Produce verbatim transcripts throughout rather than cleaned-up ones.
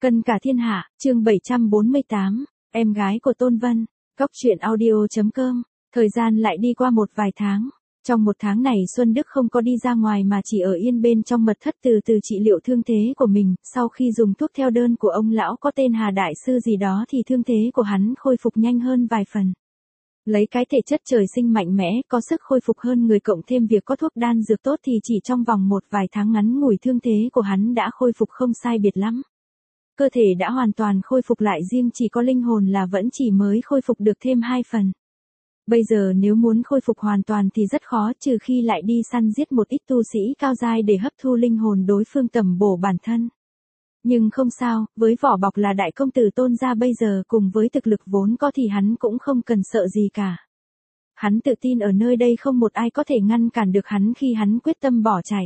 Cân cả thiên hạ, chương bảy trăm bốn mươi tám, em gái của Tôn Vân, Cóc truyện audio.com. Thời gian lại đi qua một vài tháng. Trong một tháng này Xuân Đức không có đi ra ngoài mà chỉ ở yên bên trong mật thất từ từ trị liệu thương thế của mình. Sau khi dùng thuốc theo đơn của ông lão có tên Hà Đại Sư gì đó thì thương thế của hắn khôi phục nhanh hơn vài phần. Lấy cái thể chất trời sinh mạnh mẽ, có sức khôi phục hơn người cộng thêm việc có thuốc đan dược tốt thì chỉ trong vòng một vài tháng ngắn ngủi thương thế của hắn đã khôi phục không sai biệt lắm. Cơ thể đã hoàn toàn khôi phục lại, riêng chỉ có linh hồn là vẫn chỉ mới khôi phục được thêm hai phần. Bây giờ nếu muốn khôi phục hoàn toàn thì rất khó, trừ khi lại đi săn giết một ít tu sĩ cao giai để hấp thu linh hồn đối phương tầm bổ bản thân. Nhưng không sao, với vỏ bọc là đại công tử Tôn gia bây giờ cùng với thực lực vốn có thì hắn cũng không cần sợ gì cả. Hắn tự tin ở nơi đây không một ai có thể ngăn cản được hắn khi hắn quyết tâm bỏ chạy.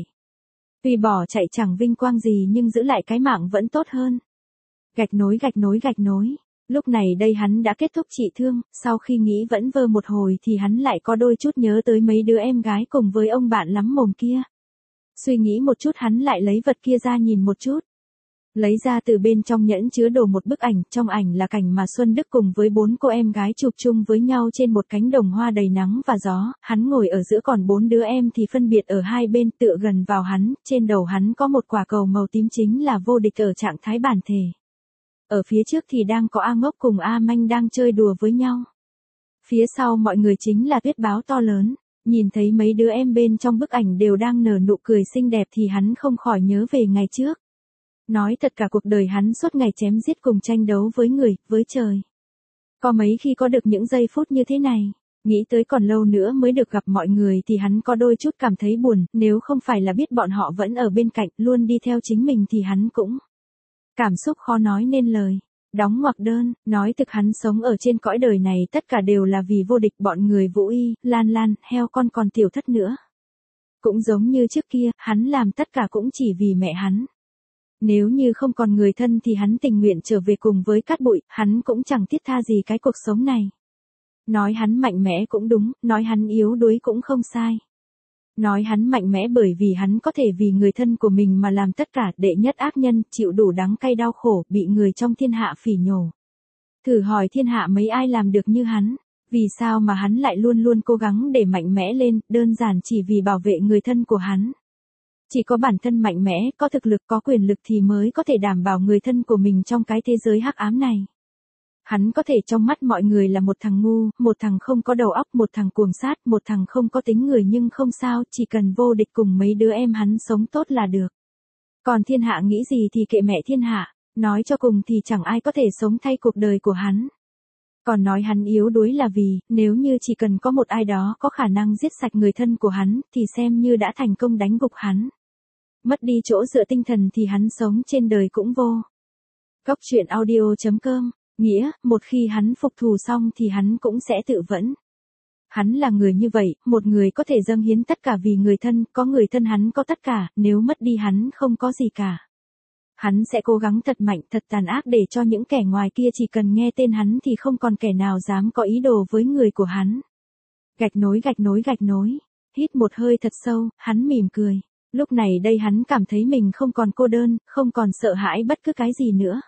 Vì bỏ chạy chẳng vinh quang gì nhưng giữ lại cái mạng vẫn tốt hơn. Gạch nối gạch nối gạch nối. Lúc này đây hắn đã kết thúc trị thương, sau khi nghĩ vẫn vơ một hồi thì hắn lại có đôi chút nhớ tới mấy đứa em gái cùng với ông bạn lắm mồm kia. Suy nghĩ một chút hắn lại lấy vật kia ra nhìn một chút. Lấy ra từ bên trong nhẫn chứa đồ một bức ảnh, trong ảnh là cảnh mà Xuân Đức cùng với bốn cô em gái chụp chung với nhau trên một cánh đồng hoa đầy nắng và gió, hắn ngồi ở giữa còn bốn đứa em thì phân biệt ở hai bên tựa gần vào hắn, trên đầu hắn có một quả cầu màu tím chính là vô địch ở trạng thái bản thể. Ở phía trước thì đang có A Ngốc cùng A Manh đang chơi đùa với nhau. Phía sau mọi người chính là tuyết báo to lớn, nhìn thấy mấy đứa em bên trong bức ảnh đều đang nở nụ cười xinh đẹp thì hắn không khỏi nhớ về ngày trước. Nói thật cả cuộc đời hắn suốt ngày chém giết cùng tranh đấu với người, với trời. Có mấy khi có được những giây phút như thế này, nghĩ tới còn lâu nữa mới được gặp mọi người thì hắn có đôi chút cảm thấy buồn, nếu không phải là biết bọn họ vẫn ở bên cạnh, luôn đi theo chính mình thì hắn cũng cảm xúc khó nói nên lời. Đóng ngoặc đơn, nói thực hắn sống ở trên cõi đời này tất cả đều là vì vô địch, bọn người Vũ Y, Lan Lan, heo con còn Tiểu Thất nữa. Cũng giống như trước kia, hắn làm tất cả cũng chỉ vì mẹ hắn. Nếu như không còn người thân thì hắn tình nguyện trở về cùng với cát bụi, hắn cũng chẳng thiết tha gì cái cuộc sống này. Nói hắn mạnh mẽ cũng đúng, nói hắn yếu đuối cũng không sai. Nói hắn mạnh mẽ bởi vì hắn có thể vì người thân của mình mà làm tất cả, đệ nhất ác nhân, chịu đủ đắng cay đau khổ, bị người trong thiên hạ phỉ nhổ. Thử hỏi thiên hạ mấy ai làm được như hắn, vì sao mà hắn lại luôn luôn cố gắng để mạnh mẽ lên, đơn giản chỉ vì bảo vệ người thân của hắn. Chỉ có bản thân mạnh mẽ, có thực lực, có quyền lực thì mới có thể đảm bảo người thân của mình trong cái thế giới hắc ám này. Hắn có thể trong mắt mọi người là một thằng ngu, một thằng không có đầu óc, một thằng cuồng sát, một thằng không có tính người nhưng không sao, chỉ cần vô địch cùng mấy đứa em hắn sống tốt là được. Còn thiên hạ nghĩ gì thì kệ mẹ thiên hạ, nói cho cùng thì chẳng ai có thể sống thay cuộc đời của hắn. Còn nói hắn yếu đuối là vì, nếu như chỉ cần có một ai đó có khả năng giết sạch người thân của hắn, thì xem như đã thành công đánh gục hắn. Mất đi chỗ dựa tinh thần thì hắn sống trên đời cũng vô. Cóc truyện audio.com, nghĩa, một khi hắn phục thù xong thì hắn cũng sẽ tự vẫn. Hắn là người như vậy, một người có thể dâng hiến tất cả vì người thân, có người thân hắn có tất cả, nếu mất đi hắn không có gì cả. Hắn sẽ cố gắng thật mạnh, thật tàn ác để cho những kẻ ngoài kia chỉ cần nghe tên hắn thì không còn kẻ nào dám có ý đồ với người của hắn. Gạch nối gạch nối gạch nối. Hít một hơi thật sâu, hắn mỉm cười. Lúc này đây hắn cảm thấy mình không còn cô đơn, không còn sợ hãi bất cứ cái gì nữa.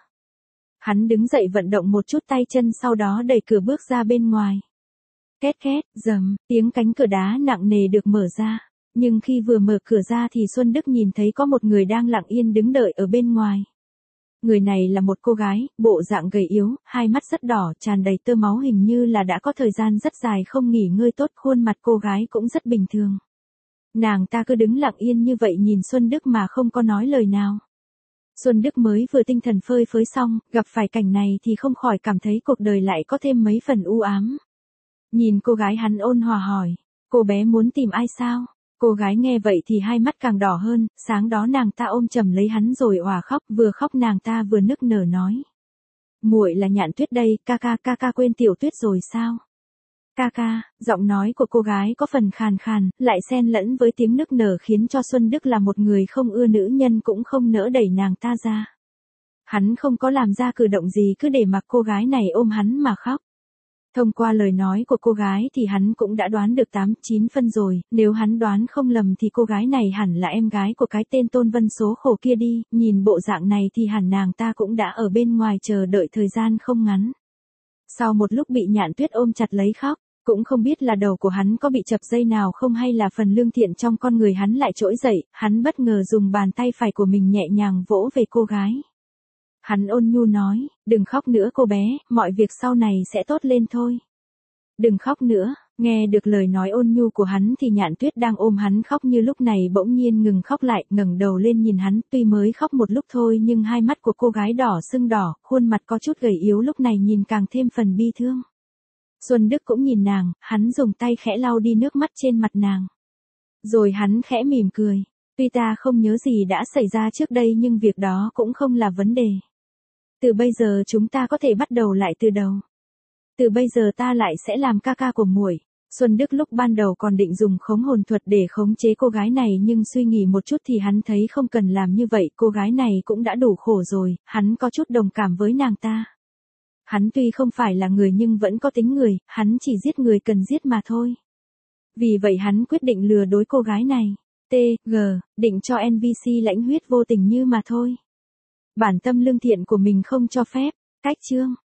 Hắn đứng dậy vận động một chút tay chân sau đó đẩy cửa bước ra bên ngoài. Két két, rầm, tiếng cánh cửa đá nặng nề được mở ra. Nhưng khi vừa mở cửa ra thì Xuân Đức nhìn thấy có một người đang lặng yên đứng đợi ở bên ngoài. Người này là một cô gái, bộ dạng gầy yếu, hai mắt rất đỏ, tràn đầy tơ máu, hình như là đã có thời gian rất dài không nghỉ ngơi tốt, khuôn mặt cô gái cũng rất bình thường. Nàng ta cứ đứng lặng yên như vậy nhìn Xuân Đức mà không có nói lời nào. Xuân Đức mới vừa tinh thần phơi phới xong, gặp phải cảnh này thì không khỏi cảm thấy cuộc đời lại có thêm mấy phần u ám. Nhìn cô gái hắn ôn hòa hỏi, cô bé muốn tìm ai sao? Cô gái nghe vậy thì hai mắt càng đỏ hơn, sáng đó nàng ta ôm chầm lấy hắn rồi òa khóc, vừa khóc nàng ta vừa nức nở nói. Muội là Nhạn Tuyết đây, ca ca ca ca quên Tiểu Tuyết rồi sao? Ca ca, giọng nói của cô gái có phần khàn khàn, lại xen lẫn với tiếng nức nở khiến cho Xuân Đức là một người không ưa nữ nhân cũng không nỡ đẩy nàng ta ra. Hắn không có làm ra cử động gì cứ để mặc cô gái này ôm hắn mà khóc. Thông qua lời nói của cô gái thì hắn cũng đã đoán được tám chín phân rồi, nếu hắn đoán không lầm thì cô gái này hẳn là em gái của cái tên Tôn Vân số khổ kia đi, nhìn bộ dạng này thì hẳn nàng ta cũng đã ở bên ngoài chờ đợi thời gian không ngắn. Sau một lúc bị Nhạn Tuyết ôm chặt lấy khóc, cũng không biết là đầu của hắn có bị chập dây nào không hay là phần lương thiện trong con người hắn lại trỗi dậy, hắn bất ngờ dùng bàn tay phải của mình nhẹ nhàng vỗ về cô gái. Hắn ôn nhu nói, đừng khóc nữa cô bé, mọi việc sau này sẽ tốt lên thôi. Đừng khóc nữa, nghe được lời nói ôn nhu của hắn thì Nhạn Tuyết đang ôm hắn khóc như lúc này bỗng nhiên ngừng khóc lại, ngẩng đầu lên nhìn hắn, tuy mới khóc một lúc thôi nhưng hai mắt của cô gái đỏ sưng đỏ, khuôn mặt có chút gầy yếu lúc này nhìn càng thêm phần bi thương. Xuân Đức cũng nhìn nàng, hắn dùng tay khẽ lau đi nước mắt trên mặt nàng. Rồi hắn khẽ mỉm cười, tuy ta không nhớ gì đã xảy ra trước đây nhưng việc đó cũng không là vấn đề. Từ bây giờ chúng ta có thể bắt đầu lại từ đầu. Từ bây giờ ta lại sẽ làm ca ca của muội. Xuân Đức lúc ban đầu còn định dùng khống hồn thuật để khống chế cô gái này nhưng suy nghĩ một chút thì hắn thấy không cần làm như vậy, cô gái này cũng đã đủ khổ rồi, hắn có chút đồng cảm với nàng ta. Hắn tuy không phải là người nhưng vẫn có tính người, hắn chỉ giết người cần giết mà thôi. Vì vậy hắn quyết định lừa dối cô gái này. T G định cho en pê xê lãnh huyết vô tình như mà thôi. Bản tâm lương thiện của mình không cho phép. Cách chương